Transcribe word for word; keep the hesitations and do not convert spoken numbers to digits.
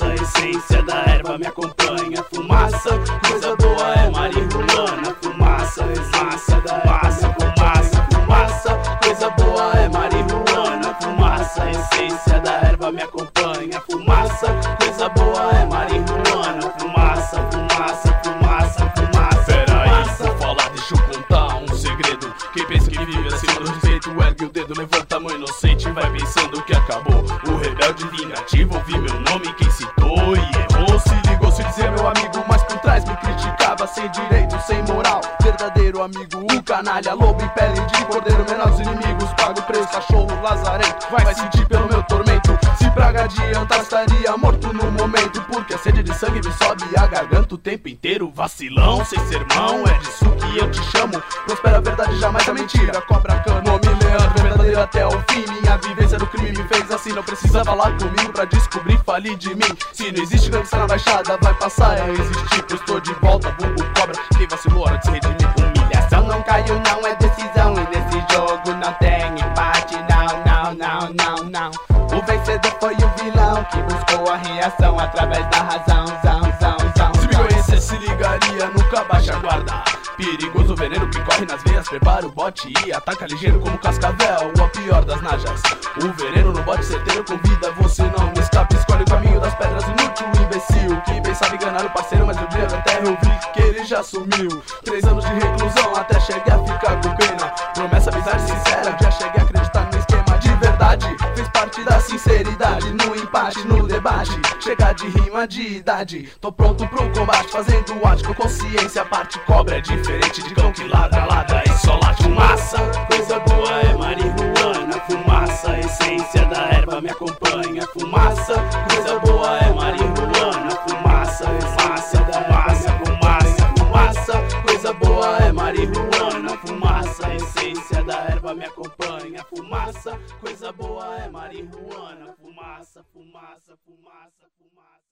a essência da erva me acompanha. Fumaça, coisa boa é marihuana. Fumaça, essência da erva, fumaça, fumaça, coisa boa é marihuana. Fumaça, a essência da erva me acompanha. Fumaça, coisa boa é marihuana. Fumaça, fumaça, fumaça, fumaça. Pera aí, vou falar, deixa eu contar um segredo. Quem pensa que vive acima do respeito, ergue o dedo, levanta a mão inocente, vai pensando que acabou. O rebelde vingativo, ouvi meu nome, quem citou e errou. Se ligou, se dizia meu amigo, mas por trás me criticava. Sem direito, sem moral, verdadeiro amigo, o canalha, lobo em pele de cordeiro. Menores inimigos, pago o preço, cachorro lazarento, vai sentir pelo meu tormento. Se praga adiantar, estaria morto no momento, porque a sede de sangue me sobe a garganta o tempo inteiro. Vacilão, sem sermão, é disso que eu te chamo. Prospera a verdade, jamais a mentira. Cobra cano, homem leandro, verdadeiro até o fim. Minha vivência do crime me fez assim. Não precisa falar comigo pra descobrir, fale de mim. Se não existe gangsta na baixada, vai passar a existir. Pois tô de volta, vulgo cobra, quem vacilou hora de se redimir. Humilhação não caiu, não é decisão. E nesse jogo não tem empate, não, não, não, não, não. O vencedor foi o vilão que buscou a reação através da razão, zão, zão, zão. Se me conhecesse, se ligaria, nunca baixa a guarda. Perigoso veneno que corre nas veias, prepara o bote e ataca ligeiro como cascavel, o pior das najas. O veneno no bote certeiro convida, você não escapa. Escolhe o caminho das pedras, inútil, imbecil, que bem sabe enganar o parceiro, mas no dia da terra eu vi que ele já sumiu. Três anos de reclusão até chegar a ficar com pena. Promessa, amizade sincera, já cheguei a acreditar no esquema de verdade. Fez parte da sinceridade, no empate, no debate. Chegar de rima de idade, tô pronto pro combate, fazendo arte com consciência. Parte cobra é diferente de cão que ladra, ladra e só late. Fumaça, coisa boa é marihuana. Fumaça, a essência da erva me acompanha. Fumaça, coisa boa é marihuana. Fumaça, a essência da erva me acompanha. Fumaça, coisa boa é marihuana. Fumaça, a essência da erva me acompanha. Fumaça, coisa boa é marihuana. Fumaça, fumaça, fumaça, fumaça.